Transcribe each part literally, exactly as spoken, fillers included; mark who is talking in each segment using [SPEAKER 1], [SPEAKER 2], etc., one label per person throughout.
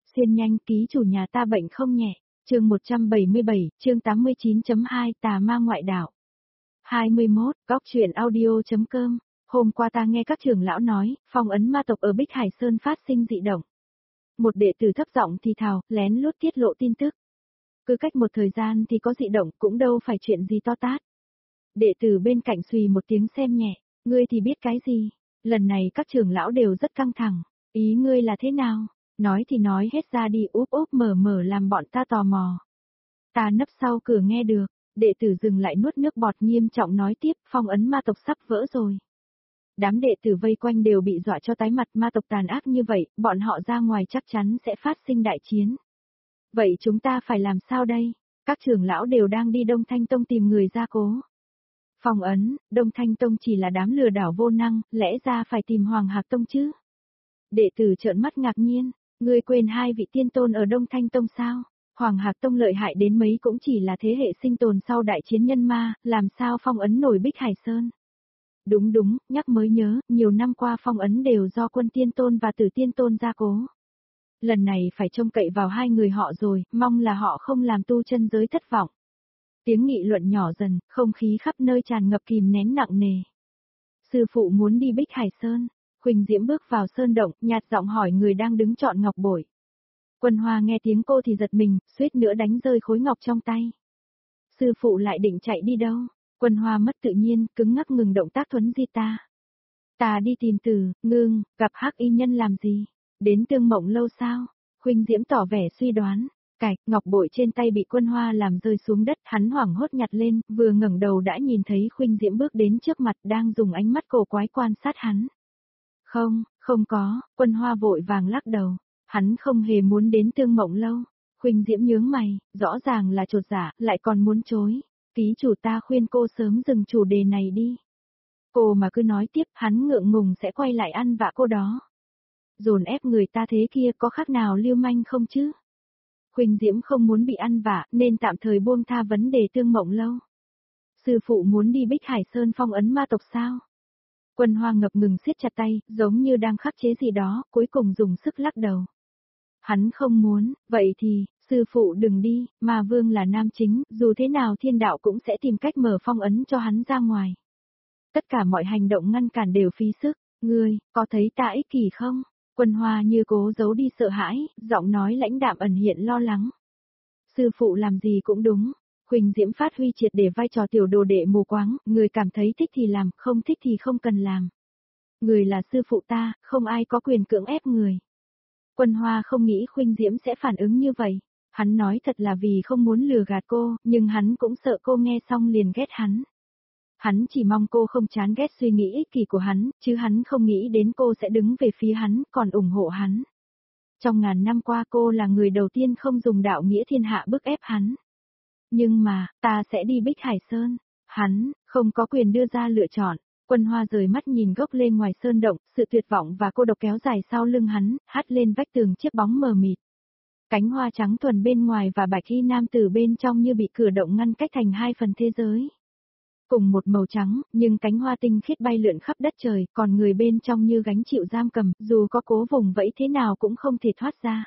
[SPEAKER 1] Xuyên nhanh, ký chủ nhà ta bệnh không nhẹ. Chương một trăm bảy mươi bảy, chương tám mươi chín chấm hai, tà ma ngoại đạo. hai mươi mốt, góc truyện audio.com. Hôm qua ta nghe các trưởng lão nói, phong ấn ma tộc ở Bích Hải Sơn phát sinh dị động. Một đệ tử thấp giọng thì thào, lén lút tiết lộ tin tức. Cứ cách một thời gian thì có dị động, cũng đâu phải chuyện gì to tát. Đệ tử bên cạnh xùy một tiếng xem nhẹ, ngươi thì biết cái gì? Lần này các trưởng lão đều rất căng thẳng, ý ngươi là thế nào? Nói thì nói hết ra đi, úp úp mở mở làm bọn ta tò mò. Ta nấp sau cửa nghe được, đệ tử dừng lại nuốt nước bọt nghiêm trọng nói tiếp, phong ấn ma tộc sắp vỡ rồi. Đám đệ tử vây quanh đều bị dọa cho tái mặt, ma tộc tàn ác như vậy, bọn họ ra ngoài chắc chắn sẽ phát sinh đại chiến. Vậy chúng ta phải làm sao đây? Các trưởng lão đều đang đi Đông Thanh Tông tìm người gia cố. Phong ấn, Đông Thanh Tông chỉ là đám lừa đảo vô năng, lẽ ra phải tìm Hoàng Hạc Tông chứ? Đệ tử trợn mắt ngạc nhiên, ngươi quên hai vị tiên tôn ở Đông Thanh Tông sao? Hoàng Hạc Tông lợi hại đến mấy cũng chỉ là thế hệ sinh tồn sau đại chiến nhân ma, làm sao phong ấn nổi Bích Hải Sơn? Đúng đúng, nhắc mới nhớ, nhiều năm qua phong ấn đều do Quân Tiên Tôn và Tử Tiên Tôn gia cố. Lần này phải trông cậy vào hai người họ rồi, mong là họ không làm tu chân giới thất vọng. Tiếng nghị luận nhỏ dần, không khí khắp nơi tràn ngập kìm nén nặng nề. Sư phụ muốn đi Bích Hải Sơn. Huỳnh Diễm bước vào sơn động, nhạt giọng hỏi người đang đứng chọn ngọc bội. Quân Hoa nghe tiếng cô thì giật mình, suýt nữa đánh rơi khối ngọc trong tay. Sư phụ lại định chạy đi đâu? Quân Hoa mất tự nhiên, cứng ngắc ngừng động tác thuấn di ta. Ta đi tìm Từ, Ngưng, gặp Hắc Y Nhân làm gì? Đến Tương Mộng lâu sao? Huỳnh Diễm tỏ vẻ suy đoán. Cạch, ngọc bội trên tay bị Quân Hoa làm rơi xuống đất, hắn hoảng hốt nhặt lên, vừa ngẩng đầu đã nhìn thấy Huỳnh Diễm bước đến trước mặt đang dùng ánh mắt cổ quái quan sát hắn. Không, không có, Quân Hoa vội vàng lắc đầu, hắn không hề muốn đến Tương Mộng lâu. Huỳnh Diễm nhướng mày, rõ ràng là chột dạ, lại còn muốn chối. Ký chủ ta khuyên cô sớm dừng chủ đề này đi. Cô mà cứ nói tiếp, hắn ngượng ngùng sẽ quay lại ăn vạ cô đó. Dồn ép người ta thế kia có khác nào lưu manh không chứ? Huỳnh Diễm không muốn bị ăn vạ nên tạm thời buông tha vấn đề Tương Mộng lâu. Sư phụ muốn đi Bích Hải Sơn phong ấn ma tộc sao? Quân Hoa ngập ngừng siết chặt tay, giống như đang khắc chế gì đó, cuối cùng dùng sức lắc đầu. Hắn không muốn, vậy thì, sư phụ đừng đi, mà vương là nam chính, dù thế nào thiên đạo cũng sẽ tìm cách mở phong ấn cho hắn ra ngoài. Tất cả mọi hành động ngăn cản đều phí sức, ngươi, có thấy ta ích kỷ không? Quân Hoa như cố giấu đi sợ hãi, giọng nói lãnh đạm ẩn hiện lo lắng. Sư phụ làm gì cũng đúng. Huỳnh Diễm phát huy triệt để vai trò tiểu đồ đệ mù quáng, người cảm thấy thích thì làm, không thích thì không cần làm. Người là sư phụ ta, không ai có quyền cưỡng ép người. Quân Hoa không nghĩ Huỳnh Diễm sẽ phản ứng như vậy. Hắn nói thật là vì không muốn lừa gạt cô, nhưng hắn cũng sợ cô nghe xong liền ghét hắn. Hắn chỉ mong cô không chán ghét suy nghĩ ích kỷ của hắn, chứ hắn không nghĩ đến cô sẽ đứng về phía hắn, còn ủng hộ hắn. Trong ngàn năm qua cô là người đầu tiên không dùng đạo nghĩa thiên hạ bức ép hắn. Nhưng mà, ta sẽ đi Bích Hải Sơn. Hắn, không có quyền đưa ra lựa chọn. Quân Hoa rời mắt nhìn gốc lên ngoài sơn động, sự tuyệt vọng và cô độc kéo dài sau lưng hắn, hắt lên vách tường chiếc bóng mờ mịt. Cánh hoa trắng thuần bên ngoài và bạch y nam tử bên trong như bị cửa động ngăn cách thành hai phần thế giới. Cùng một màu trắng, nhưng cánh hoa tinh khiết bay lượn khắp đất trời, còn người bên trong như gánh chịu giam cầm, dù có cố vùng vẫy thế nào cũng không thể thoát ra.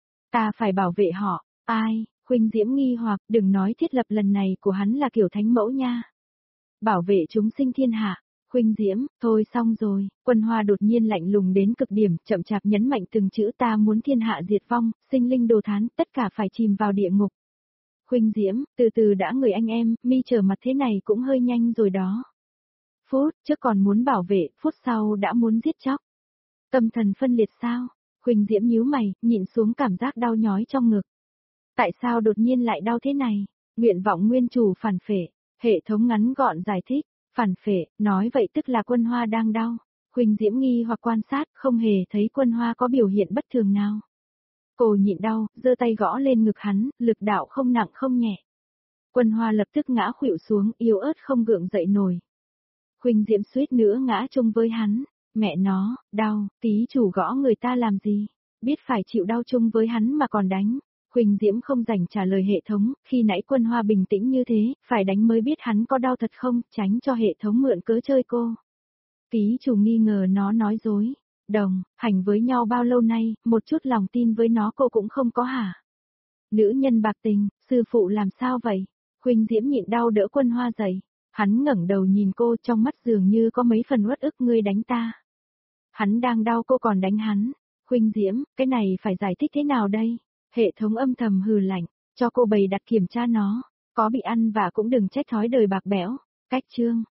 [SPEAKER 1] Ta phải bảo vệ họ, ai? Huỳnh Diễm nghi hoặc, đừng nói thiết lập lần này của hắn là kiểu thánh mẫu nha. Bảo vệ chúng sinh thiên hạ. Huỳnh Diễm, thôi xong rồi. Quân Hoa đột nhiên lạnh lùng đến cực điểm, chậm chạp nhấn mạnh từng chữ, ta muốn thiên hạ diệt vong, sinh linh đồ thán, tất cả phải chìm vào địa ngục. Huỳnh Diễm, từ từ đã người anh em, mi trở mặt thế này cũng hơi nhanh rồi đó. Phút trước còn muốn bảo vệ, phút sau đã muốn giết chóc. Tâm thần phân liệt sao? Huỳnh Diễm nhíu mày, nhịn xuống cảm giác đau nhói trong ngực. Tại sao đột nhiên lại đau thế này? Nguyện vọng nguyên chủ phản phệ. Hệ thống ngắn gọn giải thích. Phản phệ, nói vậy tức là Quân Hoa đang đau. Huỳnh Diễm nghi hoặc quan sát, không hề thấy Quân Hoa có biểu hiện bất thường nào. Cô nhịn đau, giơ tay gõ lên ngực hắn, lực đạo không nặng không nhẹ. Quân Hoa lập tức ngã khuỵu xuống, yếu ớt không gượng dậy nổi. Huỳnh Diễm suýt nữa ngã chung với hắn. Mẹ nó, đau, tí chủ gõ người ta làm gì? Biết phải chịu đau chung với hắn mà còn đánh. Huỳnh Diễm không rảnh trả lời hệ thống, khi nãy Quân Hoa bình tĩnh như thế, phải đánh mới biết hắn có đau thật không, tránh cho hệ thống mượn cớ chơi cô. Tí chủ nghi ngờ nó nói dối. Đồng, hành với nhau bao lâu nay, một chút lòng tin với nó cô cũng không có hả? Nữ nhân bạc tình, sư phụ làm sao vậy? Khuynh Diễm nhịn đau đỡ Quân Hoa dậy. Hắn ngẩng đầu nhìn cô, trong mắt dường như có mấy phần uất ức, ngươi đánh ta. Hắn đang đau cô còn đánh hắn. Khuynh Diễm, cái này phải giải thích thế nào đây? Hệ thống âm thầm hừ lạnh, cho cô bày đặt kiểm tra nó. Có bị ăn và cũng đừng trách thói đời bạc bẽo. Cách chương.